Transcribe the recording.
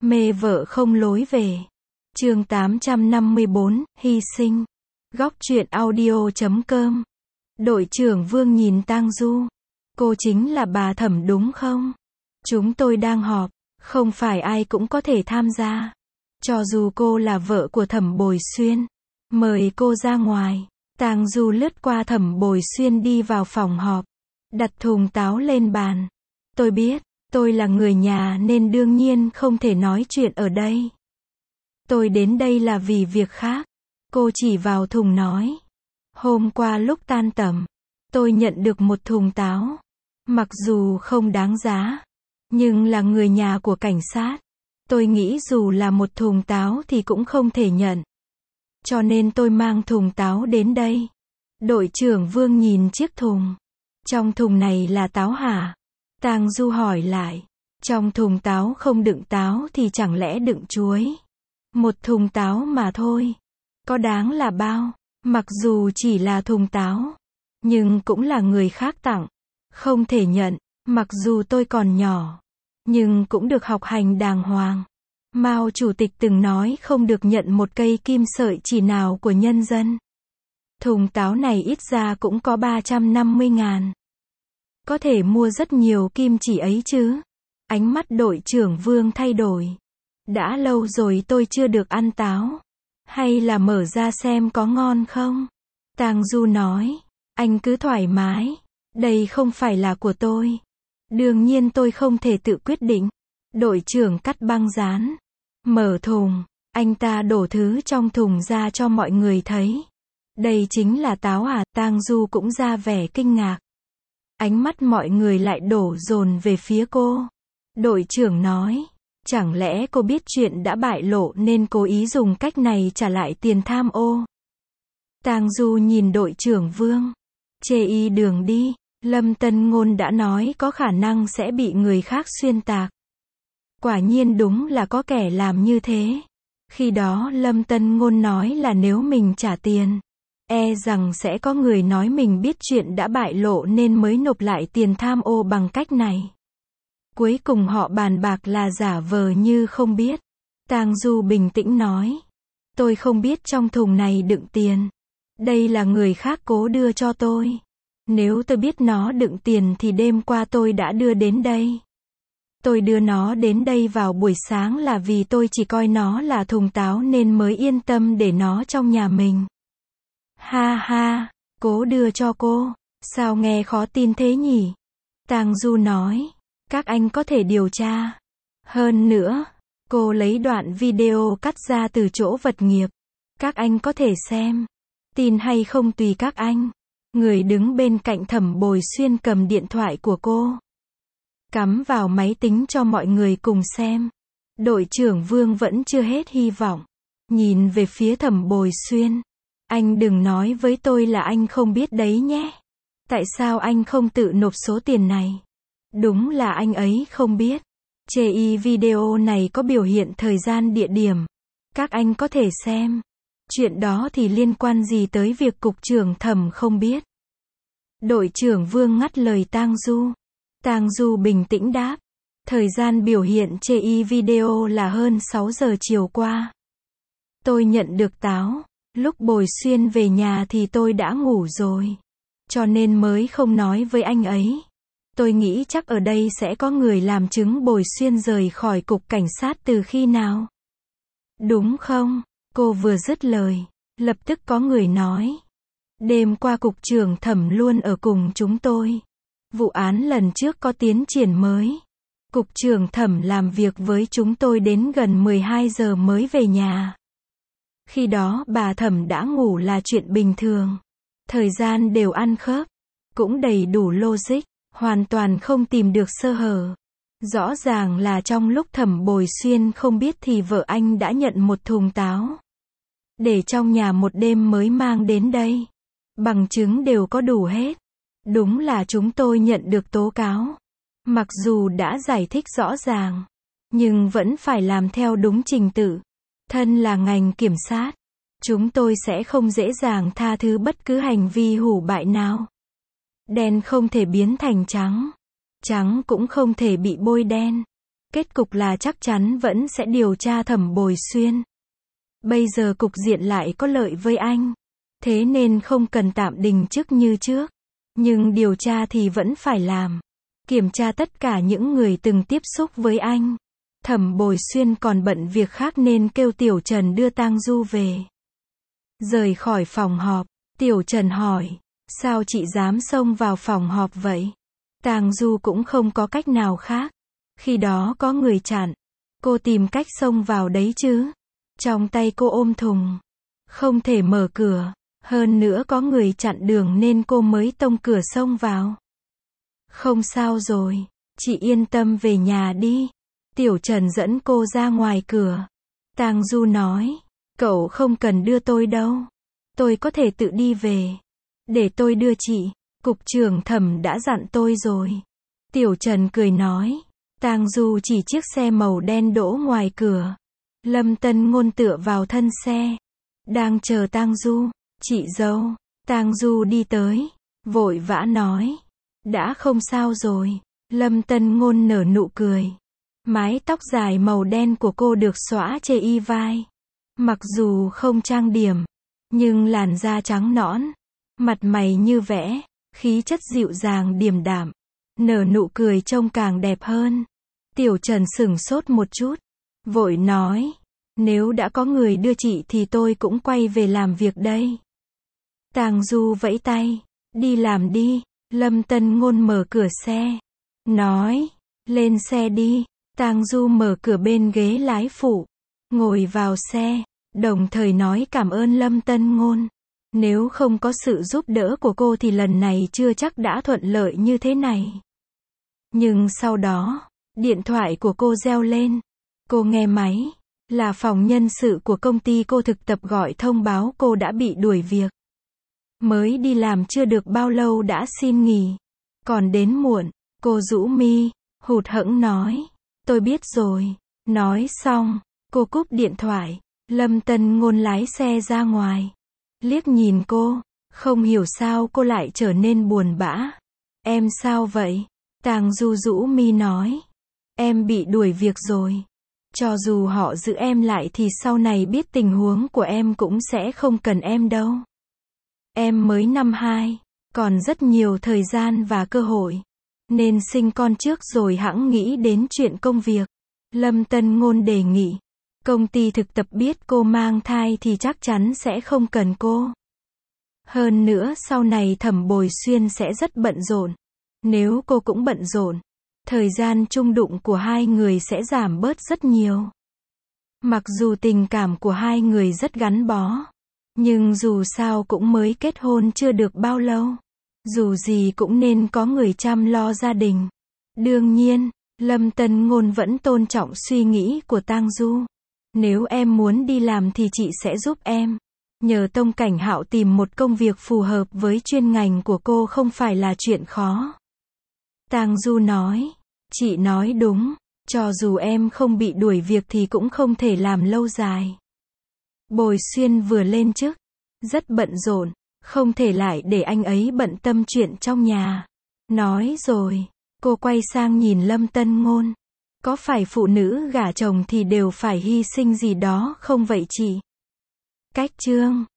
Mê vợ không lối về. Chương 854, hy sinh. Góc truyện audio.com. Đội trưởng Vương nhìn Tang Du. Cô chính là bà Thẩm đúng không? Chúng tôi đang họp, không phải ai cũng có thể tham gia. Cho dù cô là vợ của Thẩm Bồi Xuyên. Mời cô ra ngoài. Tang Du lướt qua Thẩm Bồi Xuyên đi vào phòng họp. Đặt thùng táo lên bàn. Tôi biết, tôi là người nhà nên đương nhiên không thể nói chuyện ở đây. Tôi đến đây là vì việc khác. Cô chỉ vào thùng nói. Hôm qua lúc tan tầm, tôi nhận được một thùng táo. Mặc dù không đáng giá, nhưng là người nhà của cảnh sát. Tôi nghĩ dù là một thùng táo thì cũng không thể nhận. Cho nên tôi mang thùng táo đến đây. Đội trưởng Vương nhìn chiếc thùng. Trong thùng này là táo hả? Tang Du hỏi lại. Trong thùng táo không đựng táo thì chẳng lẽ đựng chuối? Một thùng táo mà thôi. Có đáng là bao? Mặc dù chỉ là thùng táo, nhưng cũng là người khác tặng. Không thể nhận, mặc dù tôi còn nhỏ, nhưng cũng được học hành đàng hoàng. Mao Chủ tịch từng nói không được nhận một cây kim sợi chỉ nào của nhân dân. Thùng táo này ít ra cũng có 350.000. Có thể mua rất nhiều kim chỉ ấy chứ. Ánh mắt đội trưởng Vương thay đổi. Đã lâu rồi tôi chưa được ăn táo. Hay là mở ra xem có ngon không? Tang Du nói. Anh cứ thoải mái. Đây không phải là của tôi. Đương nhiên tôi không thể tự quyết định. Đội trưởng cắt băng dán. Mở thùng. Anh ta đổ thứ trong thùng ra cho mọi người thấy. Đây chính là táo à? Tang Du cũng ra vẻ kinh ngạc. Ánh mắt mọi người lại đổ dồn về phía cô. Đội trưởng nói. Chẳng lẽ cô biết chuyện đã bại lộ nên cố ý dùng cách này trả lại tiền tham ô? Tang Du nhìn đội trưởng Vương. Chê y đường đi. Lâm Tân Ngôn đã nói có khả năng sẽ bị người khác xuyên tạc. Quả nhiên đúng là có kẻ làm như thế. Khi đó Lâm Tân Ngôn nói là nếu mình trả tiền, e rằng sẽ có người nói mình biết chuyện đã bại lộ nên mới nộp lại tiền tham ô bằng cách này. Cuối cùng họ bàn bạc là giả vờ như không biết. Tang Du bình tĩnh nói. Tôi không biết trong thùng này đựng tiền. Đây là người khác cố đưa cho tôi. Nếu tôi biết nó đựng tiền thì đêm qua tôi đã đưa đến đây. Tôi đưa nó đến đây vào buổi sáng là vì tôi chỉ coi nó là thùng táo nên mới yên tâm để nó trong nhà mình. Ha ha, cố đưa cho cô. Sao nghe khó tin thế nhỉ? Tang Du nói. Các anh có thể điều tra. Hơn nữa, cô lấy đoạn video cắt ra từ chỗ vật nghiệp. Các anh có thể xem. Tin hay không tùy các anh. Người đứng bên cạnh Thẩm Bồi Xuyên cầm điện thoại của cô. Cắm vào máy tính cho mọi người cùng xem. Đội trưởng Vương vẫn chưa hết hy vọng. Nhìn về phía Thẩm Bồi Xuyên. Anh đừng nói với tôi là anh không biết đấy nhé. Tại sao anh không tự nộp số tiền này? Đúng là anh ấy không biết. Chê y video này có biểu hiện thời gian địa điểm. Các anh có thể xem. Chuyện đó thì liên quan gì tới việc cục trưởng Thẩm không biết? Đội trưởng Vương ngắt lời Tang Du. Tang Du bình tĩnh đáp. Thời gian biểu hiện chê y video là hơn 6 giờ chiều qua. Tôi nhận được táo. Lúc Bồi Xuyên về nhà thì tôi đã ngủ rồi. Cho nên mới không nói với anh ấy. Tôi nghĩ chắc ở đây sẽ có người làm chứng Bồi Xuyên rời khỏi cục cảnh sát từ khi nào. Đúng không? Cô vừa dứt lời. Lập tức có người nói. Đêm qua cục trưởng Thẩm luôn ở cùng chúng tôi. Vụ án lần trước có tiến triển mới. Cục trưởng Thẩm làm việc với chúng tôi đến gần 12 giờ mới về nhà. Khi đó bà Thẩm đã ngủ là chuyện bình thường. Thời gian đều ăn khớp. Cũng đầy đủ logic. Hoàn toàn không tìm được sơ hở. Rõ ràng là trong lúc Thẩm Bồi Xuyên không biết thì vợ anh đã nhận một thùng táo. Để trong nhà một đêm mới mang đến đây. Bằng chứng đều có đủ hết. Đúng là chúng tôi nhận được tố cáo. Mặc dù đã giải thích rõ ràng, nhưng vẫn phải làm theo đúng trình tự. Thân là ngành kiểm sát, chúng tôi sẽ không dễ dàng tha thứ bất cứ hành vi hủ bại nào. Đen không thể biến thành trắng. Trắng cũng không thể bị bôi đen. Kết cục là chắc chắn vẫn sẽ điều tra Thẩm Bồi Xuyên. Bây giờ cục diện lại có lợi với anh. Thế nên không cần tạm đình chức như trước. Nhưng điều tra thì vẫn phải làm. Kiểm tra tất cả những người từng tiếp xúc với anh. Thẩm Bồi Xuyên còn bận việc khác nên kêu Tiểu Trần đưa Tang Du về. Rời khỏi phòng họp, Tiểu Trần hỏi, sao chị dám xông vào phòng họp vậy? Tang Du cũng không có cách nào khác. Khi đó có người chặn. Cô tìm cách xông vào đấy chứ. Trong tay cô ôm thùng. Không thể mở cửa. Hơn nữa có người chặn đường nên cô mới tông cửa xông vào. Không sao rồi. Chị yên tâm về nhà đi. Tiểu Trần dẫn cô ra ngoài cửa. Tang Du nói. Cậu không cần đưa tôi đâu. Tôi có thể tự đi về. Để tôi đưa chị. Cục trưởng Thẩm đã dặn tôi rồi. Tiểu Trần cười nói. Tang Du chỉ chiếc xe màu đen đỗ ngoài cửa. Lâm Tân Ngôn tựa vào thân xe. Đang chờ Tang Du. Chị dâu. Tang Du đi tới. Vội vã nói. Đã không sao rồi. Lâm Tân Ngôn nở nụ cười. Mái tóc dài màu đen của cô được xõa chê y vai. Mặc dù không trang điểm. Nhưng làn da trắng nõn. Mặt mày như vẽ. Khí chất dịu dàng điềm đạm. Nở nụ cười trông càng đẹp hơn. Tiểu Trần sửng sốt một chút. Vội nói. Nếu đã có người đưa chị thì tôi cũng quay về làm việc đây. Tang Du vẫy tay. Đi làm đi. Lâm Tân Ngôn mở cửa xe. Nói. Lên xe đi. Tang Du mở cửa bên ghế lái phụ. Ngồi vào xe. Đồng thời nói cảm ơn Lâm Tân Ngôn. Nếu không có sự giúp đỡ của cô thì lần này chưa chắc đã thuận lợi như thế này. Nhưng sau đó, điện thoại của cô reo lên. Cô nghe máy. Là phòng nhân sự của công ty cô thực tập gọi thông báo cô đã bị đuổi việc. Mới đi làm chưa được bao lâu đã xin nghỉ. Còn đến muộn. Cô rũ mi. Hụt hẫng nói. Tôi biết rồi. Nói xong. Cô cúp điện thoại. Lâm Tân Ngôn lái xe ra ngoài. Liếc nhìn cô. Không hiểu sao cô lại trở nên buồn bã. Em sao vậy? Tang Du rũ mi nói. Em bị đuổi việc rồi. Cho dù họ giữ em lại thì sau này biết tình huống của em cũng sẽ không cần em đâu. Em mới năm 2. Còn rất nhiều thời gian và cơ hội. Nên sinh con trước rồi hẵng nghĩ đến chuyện công việc. Lâm Tân Ngôn đề nghị. Công ty thực tập biết cô mang thai thì chắc chắn sẽ không cần cô. Hơn nữa sau này Thẩm Bồi Xuyên sẽ rất bận rộn. Nếu cô cũng bận rộn, thời gian chung đụng của hai người sẽ giảm bớt rất nhiều. Mặc dù tình cảm của hai người rất gắn bó, nhưng dù sao cũng mới kết hôn chưa được bao lâu. Dù gì cũng nên có người chăm lo gia đình. Đương nhiên, Lâm Tân Ngôn vẫn tôn trọng suy nghĩ của Tang Du. Nếu em muốn đi làm thì chị sẽ giúp em. Nhờ Tông Cảnh Hạo tìm một công việc phù hợp với chuyên ngành của cô không phải là chuyện khó. Tang Du nói. Chị nói đúng. Cho dù em không bị đuổi việc thì cũng không thể làm lâu dài. Bồi Xuyên vừa lên chức. Rất bận rộn. Không thể lại để anh ấy bận tâm chuyện trong nhà. Nói rồi. Cô quay sang nhìn Lâm Tân Ngôn. Có phải phụ nữ gả chồng thì đều phải hy sinh gì đó không vậy chị? Cách chương